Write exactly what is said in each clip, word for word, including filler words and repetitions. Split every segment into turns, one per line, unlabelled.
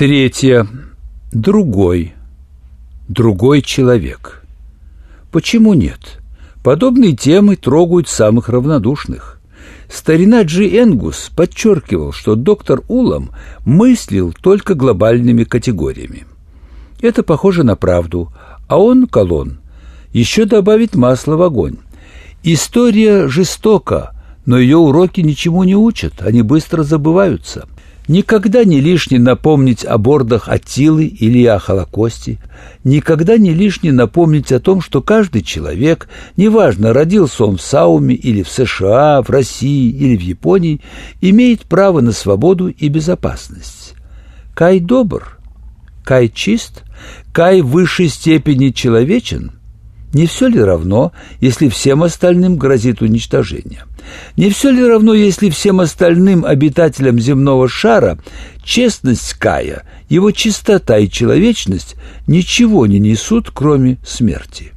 Третье. Другой. Другой человек. Почему нет? Подобные темы трогают самых равнодушных. Старина Джи Энгус подчеркивал, что доктор Улам мыслил только глобальными категориями. Это похоже на правду, а он, Колон, еще добавит масла в огонь. История жестока, но ее уроки ничему не учат, они быстро забываются. Никогда не лишне напомнить о бордах Аттилы или о Холокосте, никогда не лишне напомнить о том, что каждый человек, неважно, родился он в Сауме или в США, в России или в Японии, имеет право на свободу и безопасность. Кай добр, Кай чист, Кай в высшей степени человечен. Не все ли равно, если всем остальным грозит уничтожение? Не все ли равно, если всем остальным обитателям земного шара честность Кая, его чистота и человечность ничего не несут, кроме смерти?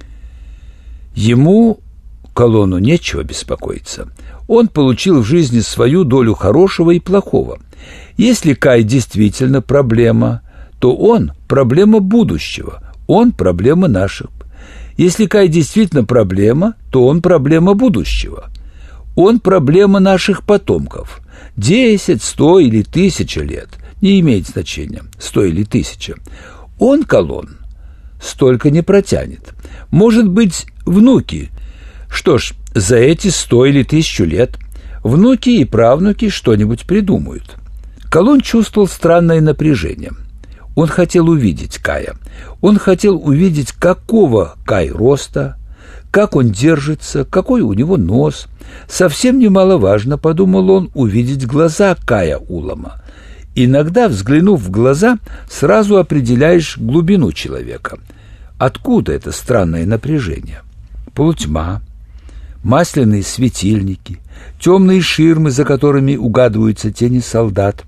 Ему, Колону, нечего беспокоиться. Он получил в жизни свою долю хорошего и плохого. Если Кай действительно проблема, то он проблема будущего, он проблема наших. Если Кай действительно проблема, то он проблема будущего. Он проблема наших потомков. Десять, сто или тысяча лет. Не имеет значения, сто или тысяча. Он, Колон, столько не протянет. Может быть, внуки. Что ж, за эти сто или тысячу лет внуки и правнуки что-нибудь придумают. Колон чувствовал странное напряжение. Он хотел увидеть Кая. Он хотел увидеть, какого Кай роста, как он держится, какой у него нос. Совсем немаловажно, подумал он, увидеть глаза Кая Улама. Иногда, взглянув в глаза, сразу определяешь глубину человека. Откуда это странное напряжение? Полутьма, масляные светильники, темные ширмы, за которыми угадываются тени солдат,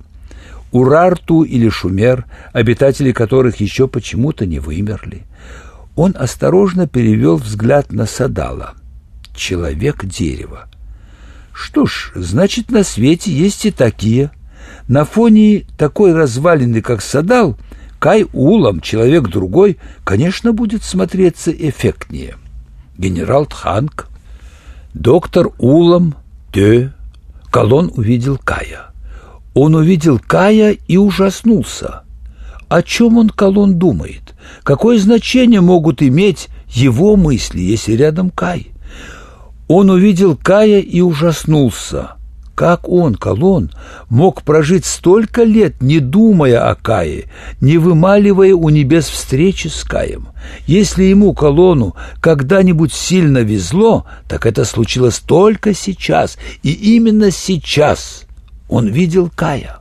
Урарту или Шумер, обитатели которых еще почему-то не вымерли. Он осторожно перевел взгляд на Садала. Человек-дерево. Что ж, значит, на свете есть и такие. На фоне такой развалины, как Садал, Кай Улам, человек другой, конечно, будет смотреться эффектнее. Генерал Тханг, доктор Улам, Тё. Колон увидел Кая. Он увидел Кая и ужаснулся. О чем он, Колон, думает? Какое значение могут иметь его мысли, если рядом Кай? Он увидел Кая и ужаснулся. Как он, Колон, мог прожить столько лет, не думая о Кае, не вымаливая у небес встречи с Каем? Если ему, Колону, когда-нибудь сильно везло, так это случилось только сейчас, и именно сейчас он видел Кая.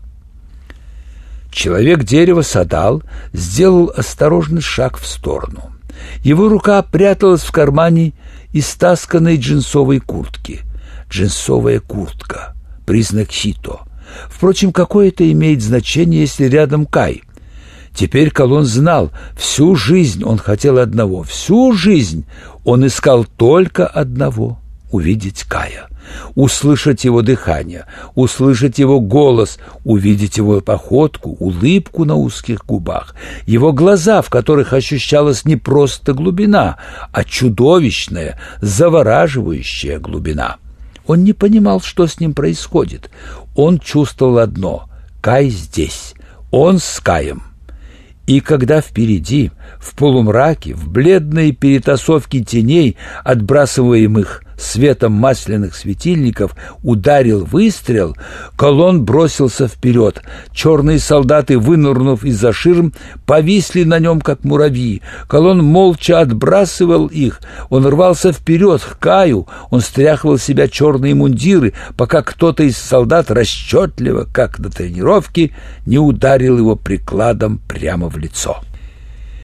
Человек-дерево Садал сделал осторожный шаг в сторону. Его рука пряталась в кармане истасканной джинсовой куртки. Джинсовая куртка — признак хито. Впрочем, какое это имеет значение, если рядом Кай? Теперь Колон знал, всю жизнь он хотел одного, всю жизнь он искал только одного — увидеть Кая. Услышать его дыхание, услышать его голос, увидеть его походку, улыбку на узких губах, его глаза, в которых ощущалась не просто глубина, а чудовищная, завораживающая глубина. Он не понимал, что с ним происходит. Он чувствовал одно — Кай здесь, он с Каем. И когда впереди, в полумраке, в бледной перетасовке теней, отбрасываемых светом масляных светильников, ударил выстрел, Колон бросился вперед. Черные солдаты, вынырнув из-за ширм, повисли на нем, как муравьи. Колон молча отбрасывал их. Он рвался вперед к Каю, он стряхивал с себя черные мундиры, пока кто-то из солдат расчетливо, как на тренировке, не ударил его прикладом прямо в лицо.